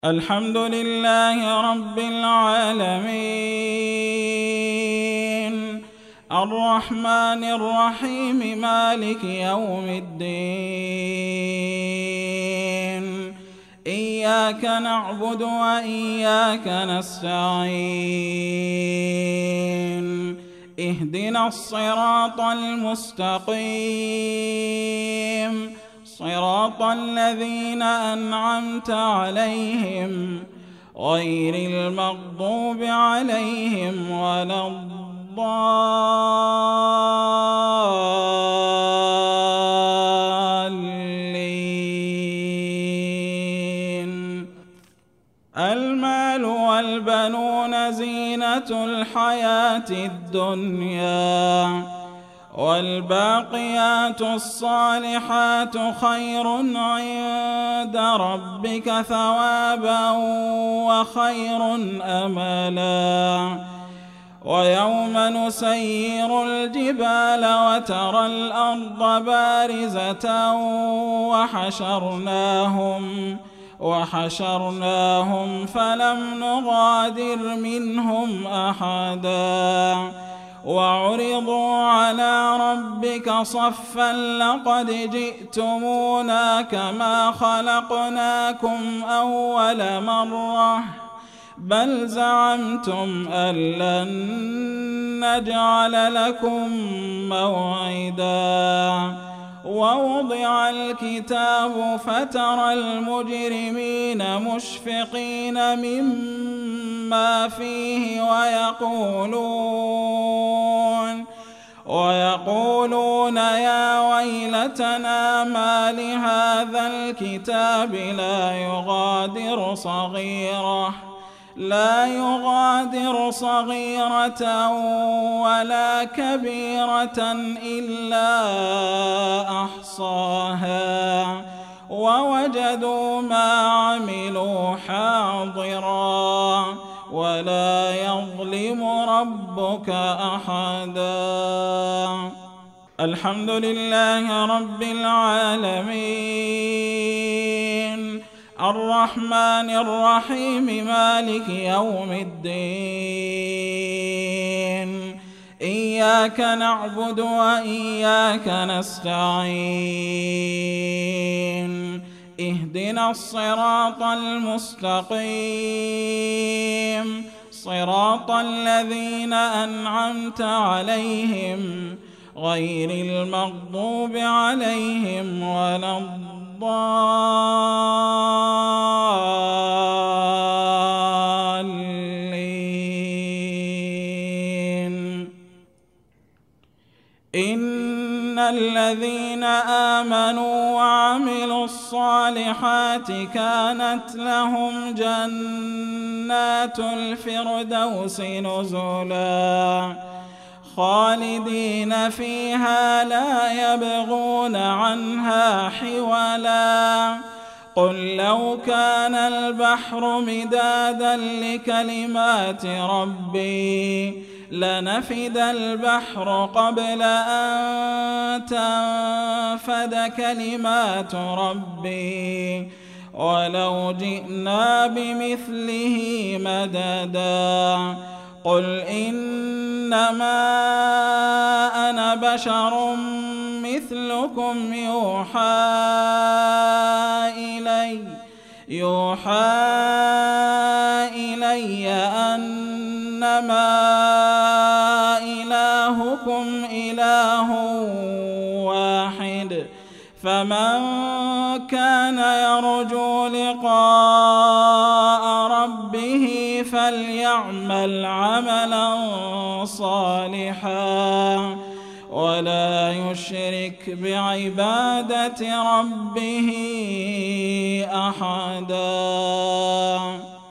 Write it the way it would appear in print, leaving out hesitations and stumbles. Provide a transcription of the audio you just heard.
الحمد لله رب العالمين الرحمن الرحيم مالك يوم الدين إياك نعبد وإياك نستعين اهدنا الصراط المستقيم صراط الذين أنعمت عليهم غير المغضوب عليهم ولا الضالين. المال والبنون زينة الحياة الدنيا والباقيات الصالحات خير عند ربك ثوابا وخير أملا. ويوم نسير الجبال وترى الأرض بارزة وحشرناهم فلم نغادر منهم أحدا وعرضوا على ربك صفا لقد جئتمونا كما خلقناكم أول مرة بل زعمتم أن لن نجعل لكم موعدا. ووضع الكتاب فترى المجرمين مشفقين مما فيه ويقولون يا ويلتنا ما لهذا الكتاب لا يغادر صغيرة ولا كبيرة إلا أحصاها ووجدوا ما عملوا حاضرا ولا يظلم ربك أحدا. الحمد لله رب العالمين الرحمن الرحيم مالك يوم الدين إياك نعبد وإياك نستعين اهدنا الصراط المستقيم صراط الذين أنعمت عليهم غير المغضوب عليهم ولا الضالين. إن الذين آمنوا وعملوا الصالحات كانت لهم جنات الفردوس نزلا خالدين فيها لا يبغون عنها حولا. قل لو كان البحر مدادا لكلمات ربي لنفد البحر قبل أن تنفد كلمات ربي ولو جئنا بمثله مددا. قل إنما أنا بشر مثلكم يوحى إلي أنما إلهكم إله واحد فمن كان يرجو لقاء ربه فليعمل عملا صالحا ولا يشرك بعبادة ربه أحدا.